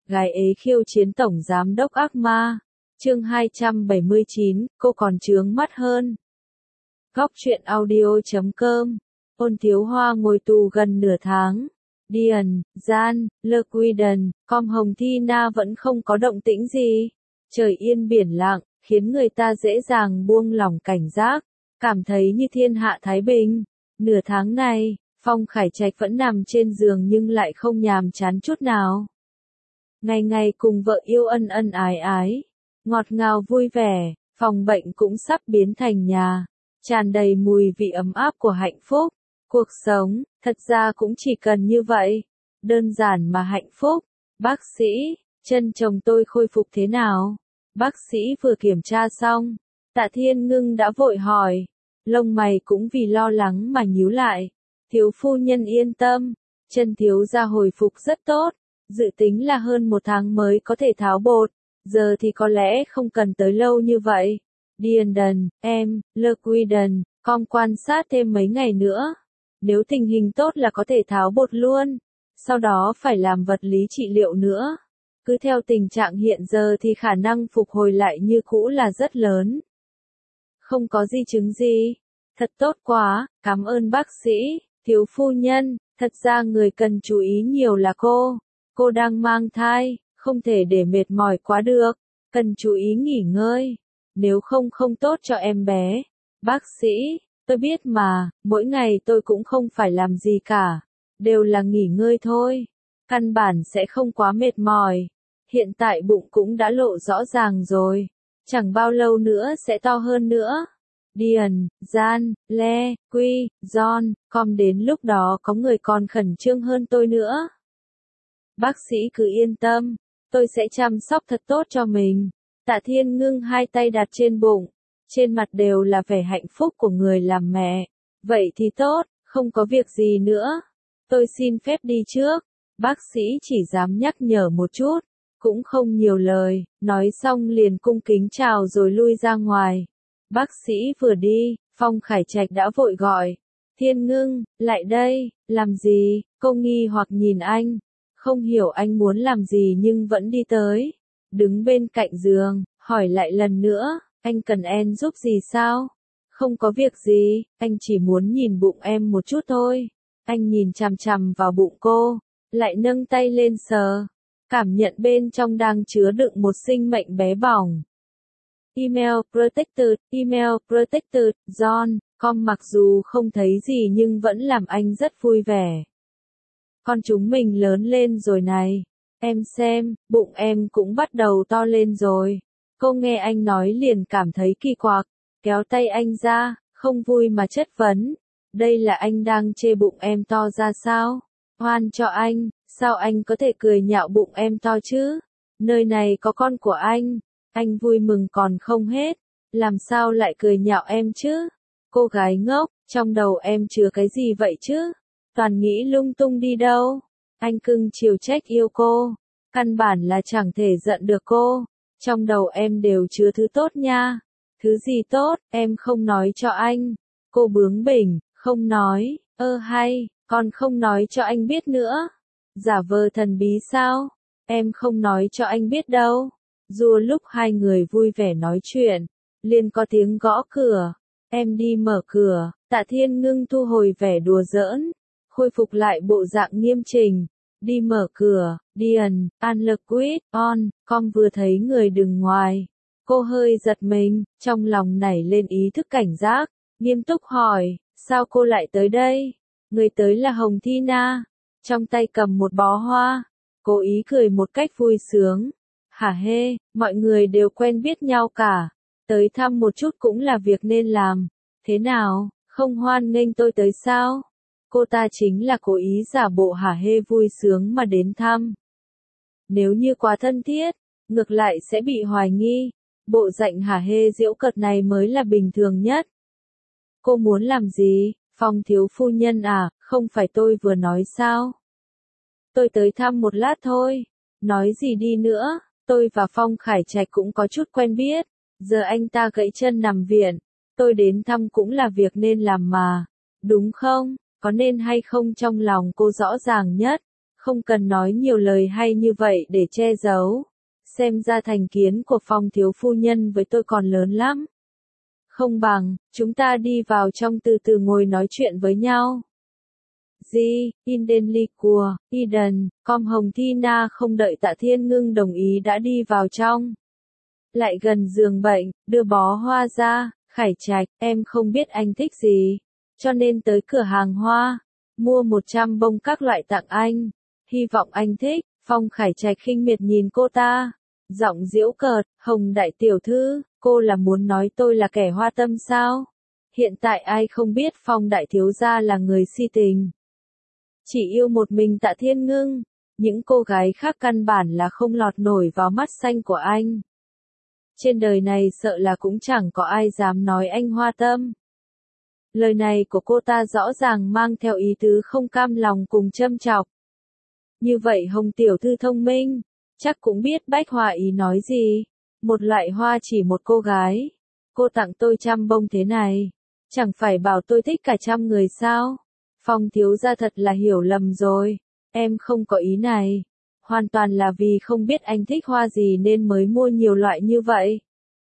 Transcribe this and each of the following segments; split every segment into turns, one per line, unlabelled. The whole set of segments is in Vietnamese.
Gái ế khiêu chiến tổng giám đốc ác ma. Chương 279, cô còn chướng mắt hơn. Góc truyện audio.com. Ôn Thiếu Hoa ngồi tù gần nửa tháng. Điền, Gian, Lơ Quy Đần, Com Hồng Thi Na vẫn không có động tĩnh gì. Trời yên biển lặng, khiến người ta dễ dàng buông lỏng cảnh giác, cảm thấy như thiên hạ thái bình. Nửa tháng này, Phong Khải Trạch vẫn nằm trên giường nhưng lại không nhàm chán chút nào. Ngày ngày cùng vợ yêu ân ân ái ái, ngọt ngào vui vẻ, phòng bệnh cũng sắp biến thành nhà, tràn đầy mùi vị ấm áp của hạnh phúc. Cuộc sống, thật ra cũng chỉ cần như vậy, đơn giản mà hạnh phúc. Bác sĩ, chân chồng tôi khôi phục thế nào? Bác sĩ vừa kiểm tra xong, Tạ Thiên Ngưng đã vội hỏi, lông mày cũng vì lo lắng mà nhíu lại. Thiếu phu nhân yên tâm, chân thiếu gia hồi phục rất tốt, dự tính là hơn 1 tháng mới có thể tháo bột, giờ thì có lẽ không cần tới lâu như vậy. Điền Đần, em, Lơ Quy Đần, Com quan sát thêm mấy ngày nữa. Nếu tình hình tốt là có thể tháo bột luôn, sau đó phải làm vật lý trị liệu nữa. Cứ theo tình trạng hiện giờ thì khả năng phục hồi lại như cũ là rất lớn. Không có di chứng gì. Thật tốt quá, cảm ơn bác sĩ. Thiếu phu nhân, thật ra người cần chú ý nhiều là cô. Cô đang mang thai, không thể để mệt mỏi quá được. Cần chú ý nghỉ ngơi. Nếu không không tốt cho em bé. Bác sĩ, tôi biết mà, mỗi ngày tôi cũng không phải làm gì cả. Đều là nghỉ ngơi thôi. Căn bản sẽ không quá mệt mỏi. Hiện tại bụng cũng đã lộ rõ ràng rồi. Chẳng bao lâu nữa sẽ to hơn nữa. Điền, Gian, Le, Quy, John, Com đến lúc đó có người còn khẩn trương hơn tôi nữa. Bác sĩ cứ yên tâm, tôi sẽ chăm sóc thật tốt cho mình. Tạ Thiên Ngưng hai tay đặt trên bụng, trên mặt đều là vẻ hạnh phúc của người làm mẹ. Vậy thì tốt, không có việc gì nữa. Tôi xin phép đi trước. Bác sĩ chỉ dám nhắc nhở một chút, cũng không nhiều lời, nói xong liền cung kính chào rồi lui ra ngoài. Bác sĩ vừa đi, Phong Khải Trạch đã vội gọi. Thiên Ngưng, lại đây, làm gì? Cô nghi hoặc nhìn anh. Không hiểu anh muốn làm gì nhưng vẫn đi tới. Đứng bên cạnh giường, hỏi lại lần nữa, anh cần em giúp gì sao? Không có việc gì, anh chỉ muốn nhìn bụng em một chút thôi. Anh nhìn chằm chằm vào bụng cô, lại nâng tay lên sờ. Cảm nhận bên trong đang chứa đựng một sinh mệnh bé bỏng. Email protected, John, Com mặc dù không thấy gì nhưng vẫn làm anh rất vui vẻ. Con chúng mình lớn lên rồi này. Em xem, bụng em cũng bắt đầu to lên rồi. Cô nghe anh nói liền cảm thấy kỳ quặc, kéo tay anh ra, không vui mà chất vấn. Đây là anh đang chê bụng em to ra sao? Hoan cho anh, sao anh có thể cười nhạo bụng em to chứ? Nơi này có con của anh vui mừng còn không hết. Làm sao lại cười nhạo em chứ? Cô gái ngốc, trong đầu em chứa cái gì vậy chứ? Toàn nghĩ lung tung đi đâu. Anh cưng chiều trách yêu cô. Căn bản là chẳng thể giận được cô. Trong đầu em đều chứa thứ tốt nha. Thứ gì tốt, em không nói cho anh. Cô bướng bỉnh, không nói. Hay, còn không nói cho anh biết nữa. Giả vờ thần bí sao? Em không nói cho anh biết đâu. Dù lúc hai người vui vẻ nói chuyện, liền có tiếng gõ cửa. Em đi mở cửa. Tạ Thiên Ngưng thu hồi vẻ đùa giỡn, khôi phục lại bộ dạng nghiêm chỉnh. Đi mở cửa. Điền, Unliquid, Com vừa thấy người đứng ngoài. Cô hơi giật mình, trong lòng nảy lên ý thức cảnh giác, nghiêm túc hỏi, sao cô lại tới đây? Người tới là Hồng Thi Na, trong tay cầm một bó hoa, cố ý cười một cách vui sướng. Hả hê, mọi người đều quen biết nhau cả, tới thăm một chút cũng là việc nên làm. Thế nào, không hoan nghênh tôi tới sao? Cô ta chính là cố ý giả bộ hả hê vui sướng mà đến thăm. Nếu như quá thân thiết, ngược lại sẽ bị hoài nghi. Bộ dạng hả hê giễu cợt này mới là bình thường nhất. Cô muốn làm gì? Phong thiếu phu nhân à, không phải tôi vừa nói sao? Tôi tới thăm một lát thôi. Nói gì đi nữa, tôi và Phong Khải Trạch cũng có chút quen biết. Giờ anh ta gãy chân nằm viện, tôi đến thăm cũng là việc nên làm mà. Đúng không? Có nên hay không trong lòng cô rõ ràng nhất. Không cần nói nhiều lời hay như vậy để che giấu. Xem ra thành kiến của Phong thiếu phu nhân với tôi còn lớn lắm. Không bằng, chúng ta đi vào trong từ từ ngồi nói chuyện với nhau. Indenliqua, Eden, com Hồng Thi Na không đợi Tạ Thiên Ngưng đồng ý đã đi vào trong. Lại gần giường bệnh, đưa bó hoa ra, Khải Trạch, em không biết anh thích gì, cho nên tới cửa hàng hoa, mua 100 bông các loại tặng anh. Hy vọng anh thích. Phong Khải Trạch khinh miệt nhìn cô ta, giọng giễu cợt, Hồng đại tiểu thư, cô là muốn nói tôi là kẻ hoa tâm sao? Hiện tại ai không biết Phong đại thiếu gia là người si tình. Chỉ yêu một mình Tạ Thiên Ngưng, những cô gái khác căn bản là không lọt nổi vào mắt xanh của anh. Trên đời này sợ là cũng chẳng có ai dám nói anh hoa tâm. Lời này của cô ta rõ ràng mang theo ý tứ không cam lòng cùng châm chọc. Như vậy Hồng tiểu thư thông minh, chắc cũng biết bách hoa ý nói gì. Một loại hoa chỉ một cô gái. Cô tặng tôi 100 bông thế này. Chẳng phải bảo tôi thích cả 100 người sao? Phong thiếu gia thật là hiểu lầm rồi. Em không có ý này. Hoàn toàn là vì không biết anh thích hoa gì nên mới mua nhiều loại như vậy.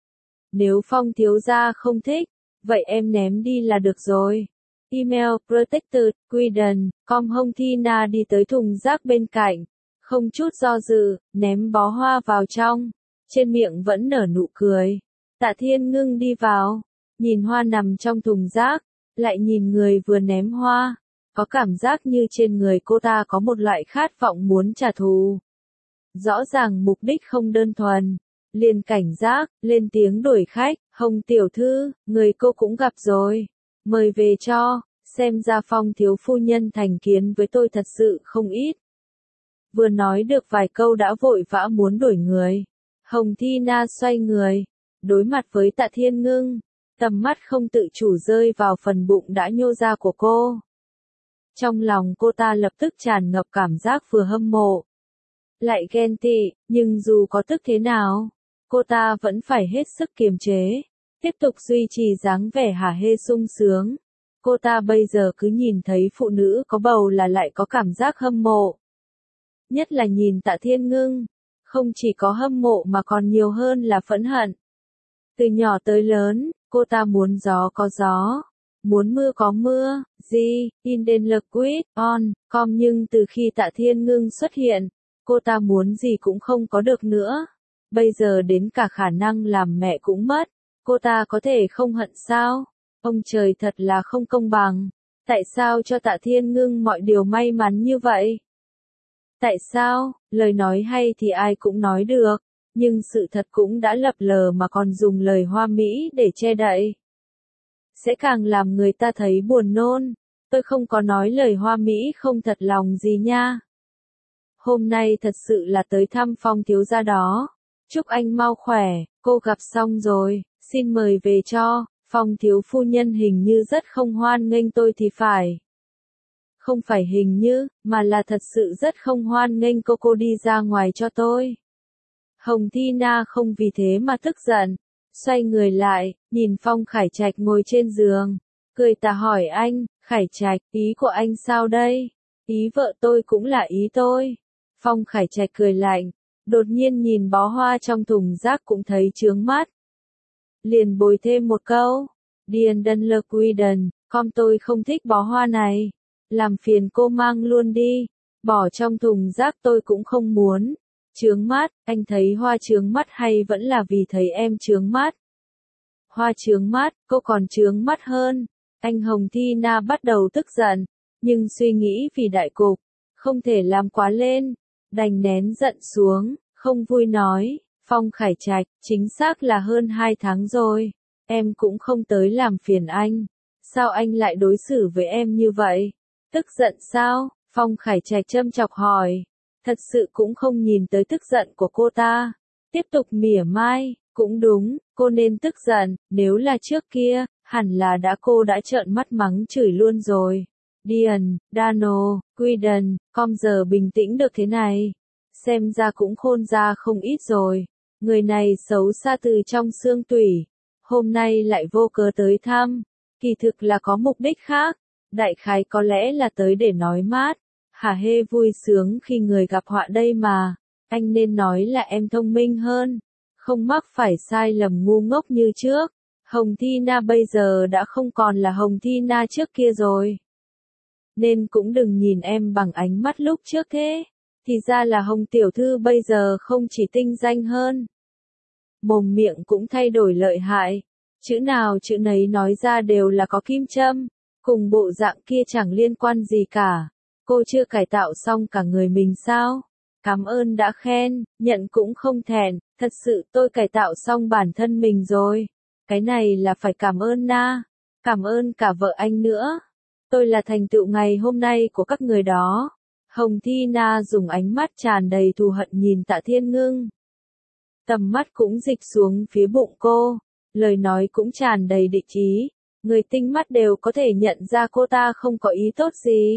Nếu Phong thiếu gia không thích, vậy em ném đi là được rồi. Email protected, Queden, com Hồng Thi Na đi tới thùng rác bên cạnh. Không chút do dự, ném bó hoa vào trong. Trên miệng vẫn nở nụ cười. Tạ Thiên Ngưng đi vào. Nhìn hoa nằm trong thùng rác. Lại nhìn người vừa ném hoa. Có cảm giác như trên người cô ta có một loại khát vọng muốn trả thù. Rõ ràng mục đích không đơn thuần. Liền cảnh giác, lên tiếng đuổi khách. Hồng tiểu thư, người cô cũng gặp rồi. Mời về cho, xem ra Phong thiếu phu nhân thành kiến với tôi thật sự không ít. Vừa nói được vài câu đã vội vã muốn đuổi người. Hồng Thi Na xoay người, đối mặt với Tạ Thiên Ngưng, tầm mắt không tự chủ rơi vào phần bụng đã nhô ra của cô. Trong lòng cô ta lập tức tràn ngập cảm giác vừa hâm mộ, lại ghen tị, nhưng dù có tức thế nào, cô ta vẫn phải hết sức kiềm chế, tiếp tục duy trì dáng vẻ hả hê sung sướng. Cô ta bây giờ cứ nhìn thấy phụ nữ có bầu là lại có cảm giác hâm mộ. Nhất là nhìn Tạ Thiên Ngưng, không chỉ có hâm mộ mà còn nhiều hơn là phẫn hận. Từ nhỏ tới lớn, cô ta muốn gió có gió, muốn mưa có mưa, Indenliqua, com nhưng từ khi Tạ Thiên Ngưng xuất hiện, cô ta muốn gì cũng không có được nữa. Bây giờ đến cả khả năng làm mẹ cũng mất, cô ta có thể không hận sao? Ông trời thật là không công bằng. Tại sao cho Tạ Thiên Ngưng mọi điều may mắn như vậy? Tại sao, lời nói hay thì ai cũng nói được, nhưng sự thật cũng đã lập lờ mà còn dùng lời hoa mỹ để che đậy. Sẽ càng làm người ta thấy buồn nôn. Tôi không có nói lời hoa mỹ không thật lòng gì nha. Hôm nay thật sự là tới thăm Phong thiếu gia đó. Chúc anh mau khỏe, cô gặp xong rồi, xin mời về cho. Phong thiếu phu nhân hình như rất không hoan nghênh tôi thì phải. Không phải hình như, mà là thật sự rất không hoan nghênh cô đi ra ngoài cho tôi. Hồng Thi Na không vì thế mà tức giận. Xoay người lại, nhìn Phong Khải Trạch ngồi trên giường. Cười tà hỏi anh, Khải Trạch, ý của anh sao đây? Ý vợ tôi cũng là ý tôi. Phong Khải Trạch cười lạnh, đột nhiên nhìn bó hoa trong thùng rác cũng thấy chướng mắt. Liền bồi thêm một câu, Indenliqua, com tôi không thích bó hoa này. Làm phiền cô mang luôn đi, bỏ trong thùng rác tôi cũng không muốn. Chướng mắt, anh thấy hoa chướng mắt hay vẫn là vì thấy em chướng mắt? Hoa chướng mắt, cô còn chướng mắt hơn. Anh Hồng Thi Na bắt đầu tức giận, nhưng suy nghĩ vì đại cục, không thể làm quá lên, đành nén giận xuống, không vui nói, Phong Khải Trạch, chính xác là hơn 2 tháng rồi, em cũng không tới làm phiền anh, sao anh lại đối xử với em như vậy? Tức giận sao? Phong Khải Trạch châm chọc hỏi, thật sự cũng không nhìn tới tức giận của cô ta, tiếp tục mỉa mai, cũng đúng, cô nên tức giận, nếu là trước kia, hẳn là cô đã trợn mắt mắng chửi luôn rồi. Dian, Dano, Queden, com giờ bình tĩnh được thế này. Xem ra cũng khôn ra không ít rồi. Người này xấu xa từ trong xương tủy. Hôm nay lại vô cớ tới thăm. Kỳ thực là có mục đích khác. Đại khái có lẽ là tới để nói mát. Hả hê vui sướng khi người gặp họa đây mà, anh nên nói là em thông minh hơn, không mắc phải sai lầm ngu ngốc như trước. Hồng Thi Na bây giờ đã không còn là Hồng Thi Na trước kia rồi. Nên cũng đừng nhìn em bằng ánh mắt lúc trước thế. Thì ra là Hồng tiểu thư bây giờ không chỉ tinh danh hơn. Mồm miệng cũng thay đổi lợi hại. Chữ nào chữ nấy nói ra đều là có kim châm. Cùng bộ dạng kia chẳng liên quan gì cả. Cô chưa cải tạo xong cả người mình sao? Cảm ơn đã khen, nhận cũng không thẹn. Thật sự tôi cải tạo xong bản thân mình rồi. Cái này là phải cảm ơn Na. Cảm ơn cả vợ anh nữa. Tôi là thành tựu ngày hôm nay của các người đó. Hồng Thi Na dùng ánh mắt tràn đầy thù hận nhìn Tạ Thiên Ngưng. Tầm mắt cũng dịch xuống phía bụng cô. Lời nói cũng tràn đầy địch ý. Người tinh mắt đều có thể nhận ra cô ta không có ý tốt gì.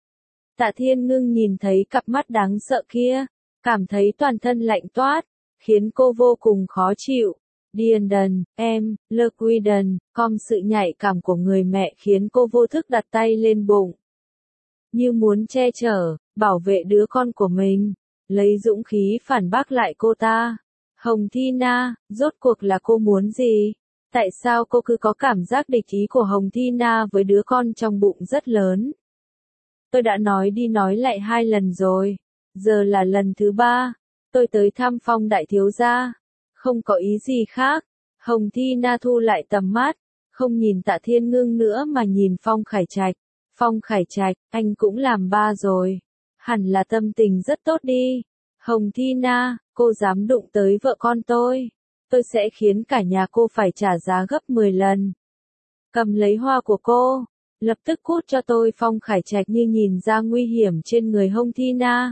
Tạ Thiên Ngưng nhìn thấy cặp mắt đáng sợ kia. Cảm thấy toàn thân lạnh toát. Khiến cô vô cùng khó chịu. Điền đần, em, lơ quy đần, sự nhạy cảm của người mẹ khiến cô vô thức đặt tay lên bụng. Như muốn che chở, bảo vệ đứa con của mình. Lấy dũng khí phản bác lại cô ta. Hồng Thi Na, rốt cuộc là cô muốn gì? Tại sao cô cứ có cảm giác địch ý của Hồng Thi Na với đứa con trong bụng rất lớn? Tôi đã nói đi nói lại 2 lần rồi. Giờ là lần thứ 3. Tôi tới thăm Phong đại thiếu gia. Không có ý gì khác. Hồng Thi Na thu lại tầm mắt. Không nhìn Tạ Thiên Ngưng nữa mà nhìn Phong Khải Trạch. Phong Khải Trạch, anh cũng làm ba rồi. Hẳn là tâm tình rất tốt đi. Hồng Thi Na, cô dám đụng tới vợ con tôi. Tôi sẽ khiến cả nhà cô phải trả giá gấp 10 lần. Cầm lấy hoa của cô. Lập tức cút cho tôi. Phong Khải Trạch như nhìn ra nguy hiểm trên người Hồng Thi Na.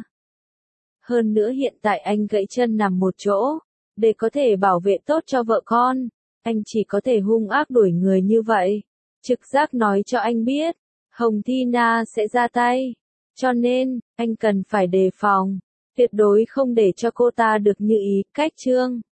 Hơn nữa hiện tại anh gãy chân nằm một chỗ. Để có thể bảo vệ tốt cho vợ con. Anh chỉ có thể hung ác đuổi người như vậy. Trực giác nói cho anh biết. Hồng Thi Na sẽ ra tay. Cho nên, anh cần phải đề phòng. Tuyệt đối không để cho cô ta được như ý. Cách chương